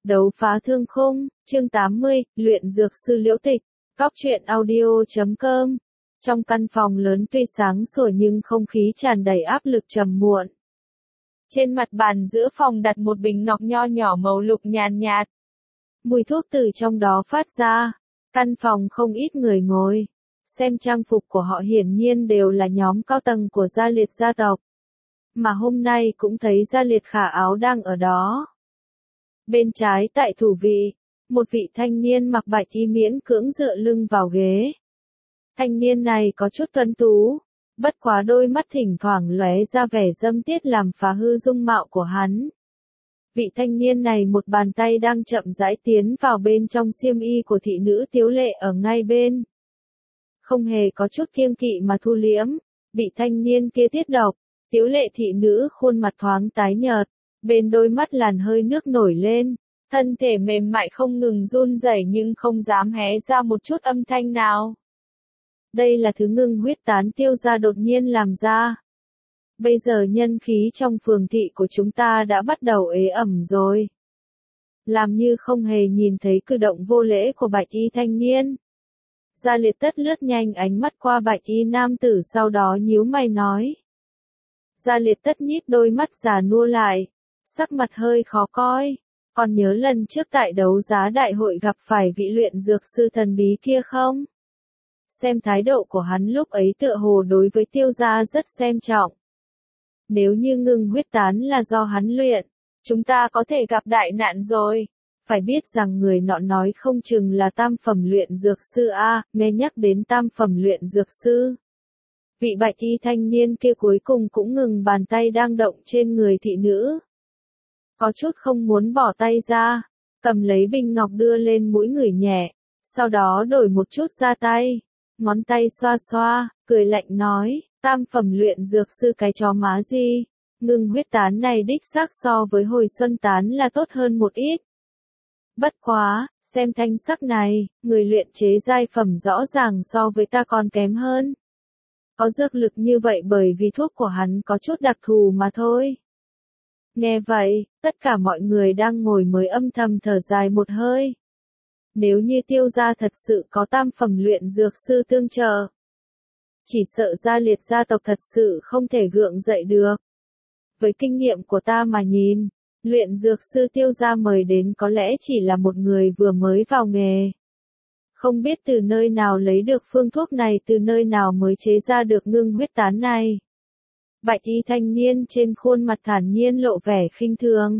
Đấu phá thương khung, chương 80, luyện dược sư Liễu Tịch, Cóc truyện audio.com. Trong căn phòng lớn tuy sáng sủa nhưng không khí tràn đầy áp lực trầm muộn. Trên mặt bàn giữa phòng đặt một bình ngọc nho nhỏ màu lục nhàn nhạt. Mùi thuốc từ trong đó phát ra. Căn phòng không ít người ngồi. Xem trang phục của họ hiển nhiên đều là nhóm cao tầng của Gia Liệt gia tộc. Mà hôm nay cũng thấy Gia Liệt Khả Áo đang ở đó. Bên trái tại thủ vị, một vị thanh niên mặc bạch y miễn cưỡng dựa lưng vào ghế. Thanh niên này có chút tuấn tú, bất quá đôi mắt thỉnh thoảng lóe ra vẻ dâm tiết làm phá hư dung mạo của hắn. Vị thanh niên này một bàn tay đang chậm rãi tiến vào bên trong xiêm y của thị nữ Tiếu Lệ ở ngay bên. Không hề có chút kiêng kỵ mà thu liễm, vị thanh niên kia tiết độc, Tiếu Lệ thị nữ khuôn mặt thoáng tái nhợt. Bên đôi mắt làn hơi nước nổi lên, thân thể mềm mại không ngừng run rẩy nhưng không dám hé ra một chút âm thanh nào. Đây là thứ ngưng huyết tán Tiêu gia đột nhiên làm ra. Bây giờ nhân khí trong phường thị của chúng ta đã bắt đầu ế ẩm rồi. Làm như không hề nhìn thấy cử động vô lễ của bạch y thanh niên. Gia Liệt Tất lướt nhanh ánh mắt qua bạch y nam tử sau đó nhíu mày nói. Gia Liệt Tất nhíp đôi mắt già nua lại. Sắc mặt hơi khó coi, còn nhớ lần trước tại đấu giá đại hội gặp phải vị luyện dược sư thần bí kia không? Xem thái độ của hắn lúc ấy tựa hồ đối với Tiêu gia rất xem trọng. Nếu như ngưng huyết tán là do hắn luyện, chúng ta có thể gặp đại nạn rồi. Phải biết rằng người nọ nói không chừng là tam phẩm luyện dược sư a, nghe nhắc đến tam phẩm luyện dược sư. Vị bạch y thanh niên kia cuối cùng cũng ngừng bàn tay đang động trên người thị nữ. Có chút không muốn bỏ tay ra, cầm lấy bình ngọc đưa lên mũi người nhẹ, sau đó đổi một chút ra tay, ngón tay xoa xoa, cười lạnh nói, tam phẩm luyện dược sư cái chó má gì, ngưng huyết tán này đích xác so với hồi xuân tán là tốt hơn một ít. Bất quá, xem thanh sắc này, người luyện chế giai phẩm rõ ràng so với ta còn kém hơn. Có dược lực như vậy bởi vì thuốc của hắn có chút đặc thù mà thôi. Nghe vậy, tất cả mọi người đang ngồi mới âm thầm thở dài một hơi. Nếu như Tiêu gia thật sự có tam phẩm luyện dược sư tương trợ, chỉ sợ Gia Liệt gia tộc thật sự không thể gượng dậy được. Với kinh nghiệm của ta mà nhìn, luyện dược sư Tiêu gia mời đến có lẽ chỉ là một người vừa mới vào nghề. Không biết từ nơi nào lấy được phương thuốc này, từ nơi nào mới chế ra được ngưng huyết tán này. Bạch y thanh niên trên khuôn mặt thản nhiên lộ vẻ khinh thường.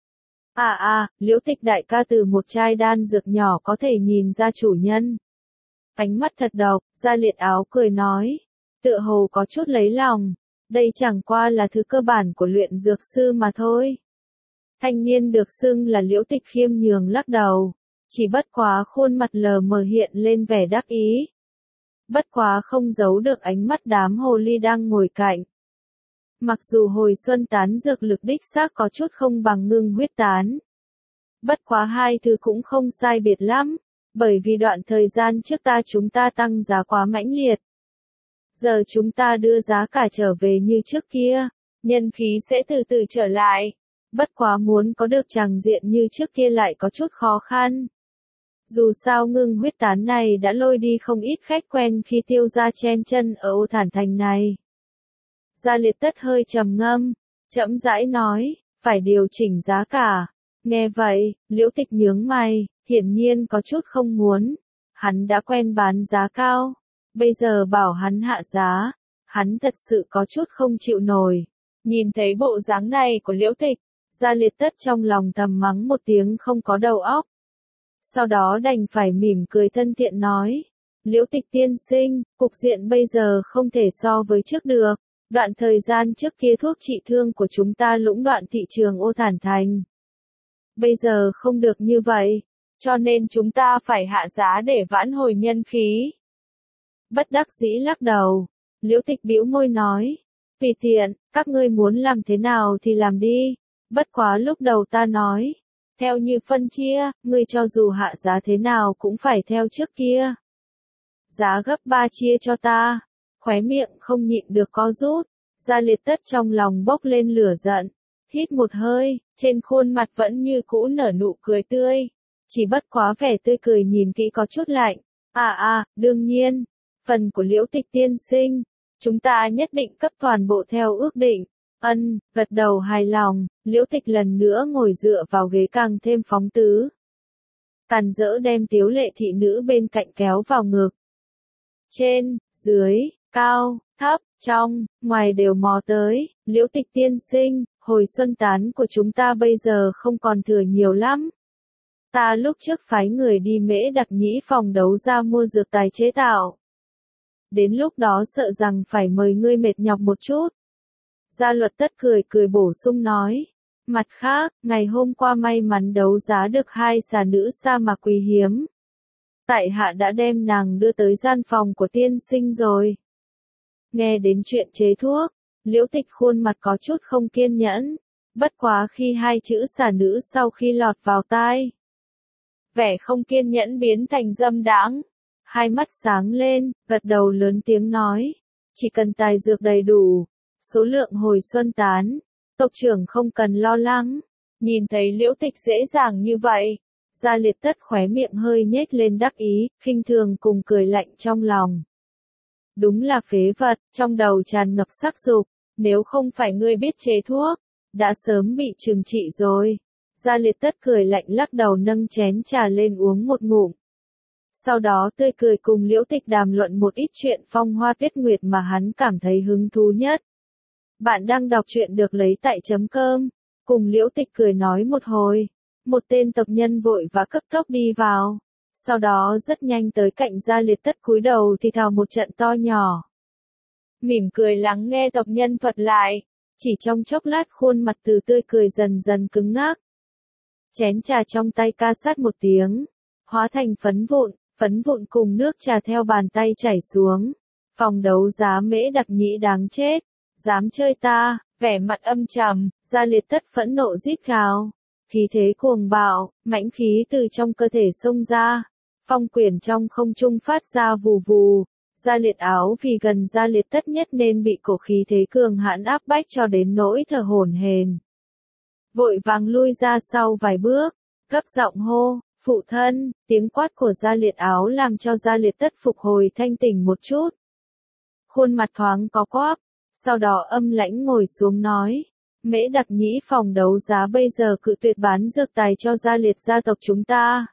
Liễu Tịch đại ca từ một chai đan dược nhỏ có thể nhìn ra chủ nhân. Ánh mắt thật độc, Gia Liệt Áo cười nói, tựa hồ có chút lấy lòng, đây chẳng qua là thứ cơ bản của luyện dược sư mà thôi. Thanh niên được xưng là Liễu Tịch khiêm nhường lắc đầu, chỉ bất quá khuôn mặt lờ mờ hiện lên vẻ đắc ý. Bất quá không giấu được ánh mắt đám hồ ly đang ngồi cạnh. Mặc dù hồi xuân tán dược lực đích xác có chút không bằng ngưng huyết tán. Bất quá hai thứ cũng không sai biệt lắm, bởi vì đoạn thời gian trước chúng ta tăng giá quá mãnh liệt. Giờ chúng ta đưa giá cả trở về như trước kia, nhân khí sẽ từ từ trở lại. Bất quá muốn có được tràng diện như trước kia lại có chút khó khăn. Dù sao ngưng huyết tán này đã lôi đi không ít khách quen khi Tiêu gia chen chân ở Ô Thản Thành này. Gia Liệt Tất hơi trầm ngâm, chậm rãi nói, phải điều chỉnh giá cả. Nghe vậy, Liễu Tịch nhướng mày, hiển nhiên có chút không muốn. Hắn đã quen bán giá cao, bây giờ bảo hắn hạ giá, hắn thật sự có chút không chịu nổi. Nhìn thấy bộ dáng này của Liễu Tịch, Gia Liệt Tất trong lòng thầm mắng một tiếng không có đầu óc. Sau đó đành phải mỉm cười thân thiện nói, Liễu Tịch tiên sinh, cục diện bây giờ không thể so với trước được. Đoạn thời gian trước kia thuốc trị thương của chúng ta lũng đoạn thị trường Ô Thản Thành. Bây giờ không được như vậy, cho nên chúng ta phải hạ giá để vãn hồi nhân khí. Bất đắc dĩ lắc đầu, Liễu Tịch bĩu môi nói, tùy tiện, các ngươi muốn làm thế nào thì làm đi, bất quá lúc đầu ta nói, theo như phân chia, ngươi cho dù hạ giá thế nào cũng phải theo trước kia. Giá gấp 3 chia cho ta. Khóe miệng không nhịn được co rút, Gia Liệt Tất trong lòng bốc lên lửa giận, hít một hơi, trên khuôn mặt vẫn như cũ nở nụ cười tươi. Chỉ bất quá vẻ tươi cười nhìn kỹ có chút lạnh. Đương nhiên, phần của Liễu Tịch tiên sinh, chúng ta nhất định cấp toàn bộ theo ước định. Gật đầu hài lòng, Liễu Tịch lần nữa ngồi dựa vào ghế càng thêm phóng tứ. Càn rỡ đem Tiếu Lệ thị nữ bên cạnh kéo vào ngực. Trên, dưới, cao, thấp, trong, ngoài đều mò tới, Liễu Tịch tiên sinh, hồi xuân tán của chúng ta bây giờ không còn thừa nhiều lắm. Ta lúc trước phái người đi Mễ Đặc Nhĩ phòng đấu ra mua dược tài chế tạo. Đến lúc đó sợ rằng phải mời ngươi mệt nhọc một chút. Gia Luật Tất cười bổ sung nói. Mặt khác, ngày hôm qua may mắn đấu giá được 2 xà nữ sa mạc quý hiếm. Tại hạ đã đem nàng đưa tới gian phòng của tiên sinh rồi. Nghe đến chuyện chế thuốc, Liễu Tịch khuôn mặt có chút không kiên nhẫn. Bất quá khi 2 chữ xà nữ sau khi lọt vào tai, vẻ không kiên nhẫn biến thành dâm đãng. Hai mắt sáng lên, gật đầu lớn tiếng nói. Chỉ cần tài dược đầy đủ, số lượng hồi xuân tán, tộc trưởng không cần lo lắng. Nhìn thấy Liễu Tịch dễ dàng như vậy, Gia Liệt Tất khóe miệng hơi nhếch lên đắc ý, khinh thường cùng cười lạnh trong lòng. Đúng là phế vật, trong đầu tràn ngập sắc dục, nếu không phải ngươi biết chế thuốc, đã sớm bị trừng trị rồi. Gia Liệt Tất cười lạnh lắc đầu nâng chén trà lên uống một ngụm. Sau đó tươi cười cùng Liễu Tịch đàm luận một ít chuyện phong hoa tuyết nguyệt mà hắn cảm thấy hứng thú nhất. Bạn đang đọc truyện được lấy tại chấm cơm. Cùng Liễu Tịch cười nói một hồi, một tên tộc nhân vội và cấp tốc đi vào. Sau đó rất nhanh tới cạnh Gia Liệt Tất cúi đầu thì thào một trận to nhỏ. Mỉm cười lắng nghe tộc nhân thuật lại, chỉ trong chốc lát khuôn mặt từ tươi cười dần dần cứng ngắc. Chén trà trong tay ca sát một tiếng, hóa thành phấn vụn cùng nước trà theo bàn tay chảy xuống. Phòng đấu giá Mễ Đặc Nhĩ đáng chết, dám chơi ta, vẻ mặt âm trầm, Gia Liệt Tất phẫn nộ rít gào. Khí thế cuồng bạo, mãnh khí từ trong cơ thể xông ra, phong quyển trong không trung phát ra vù vù. Gia Liệt Áo vì gần Gia Liệt Tất nhất nên bị cổ khí thế cường hãn áp bách cho đến nỗi thở hổn hển. Vội vàng lui ra sau vài bước, gấp giọng hô, phụ thân. Tiếng quát của Gia Liệt Áo làm cho Gia Liệt Tất phục hồi thanh tỉnh một chút. Khuôn mặt thoáng có quắp, sau đó âm lãnh ngồi xuống nói. Mễ Đặc Nhĩ phòng đấu giá bây giờ cự tuyệt bán dược tài cho Gia Liệt gia tộc chúng ta.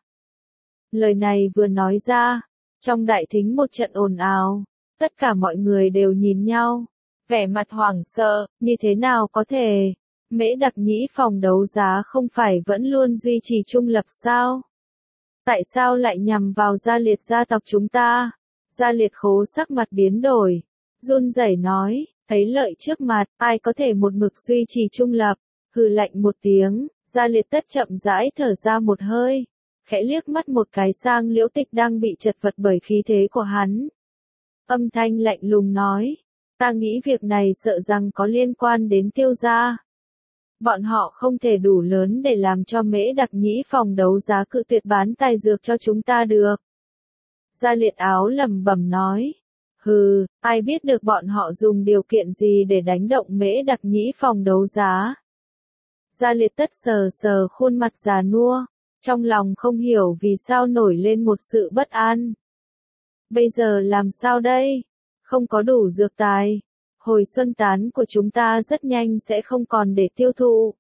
Lời này vừa nói ra, trong đại thính một trận ồn ào, tất cả mọi người đều nhìn nhau, vẻ mặt hoảng sợ, như thế nào có thể? Mễ Đặc Nhĩ phòng đấu giá không phải vẫn luôn duy trì trung lập sao? Tại sao lại nhằm vào Gia Liệt gia tộc chúng ta? Gia Liệt Khố sắc mặt biến đổi, run rẩy nói. Thấy lợi trước mặt, ai có thể một mực duy trì trung lập, hừ lạnh một tiếng, Gia Liệt Tất chậm rãi thở ra một hơi, khẽ liếc mắt một cái sang Liễu Tịch đang bị chật vật bởi khí thế của hắn. Âm thanh lạnh lùng nói, ta nghĩ việc này sợ rằng có liên quan đến Tiêu gia. Bọn họ không thể đủ lớn để làm cho Mễ Đặc Nhĩ phòng đấu giá cự tuyệt bán tài dược cho chúng ta được. Gia Liệt Áo lẩm bẩm nói. Hừ, ai biết được bọn họ dùng điều kiện gì để đánh động Mễ Đặc Nhĩ phòng đấu giá. Gia Liệt Tất sờ khuôn mặt già nua, trong lòng không hiểu vì sao nổi lên một sự bất an. Bây giờ làm sao đây? Không có đủ dược tài. Hồi xuân tán của chúng ta rất nhanh sẽ không còn để tiêu thụ.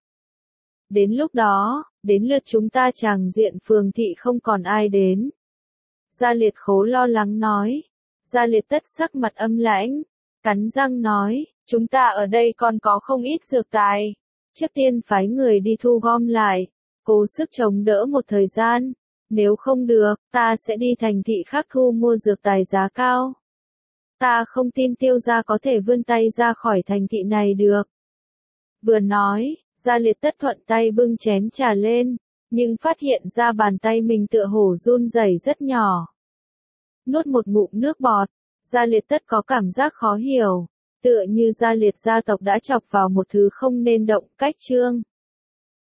Đến lúc đó, đến lượt chúng ta tràng diện phường thị không còn ai đến. Gia Liệt Khố lo lắng nói. Gia Liệt Tất sắc mặt âm lãnh, cắn răng nói, chúng ta ở đây còn có không ít dược tài. Trước tiên phái người đi thu gom lại, cố sức chống đỡ một thời gian. Nếu không được, ta sẽ đi thành thị khác thu mua dược tài giá cao. Ta không tin Tiêu gia có thể vươn tay ra khỏi thành thị này được. Vừa nói, Gia Liệt Tất thuận tay bưng chén trà lên, nhưng phát hiện ra bàn tay mình tựa hồ run rẩy rất nhỏ. Nuốt một ngụm nước bọt, Gia Liệt Tất có cảm giác khó hiểu, tựa như Gia Liệt gia tộc đã chọc vào một thứ không nên động, cách chương.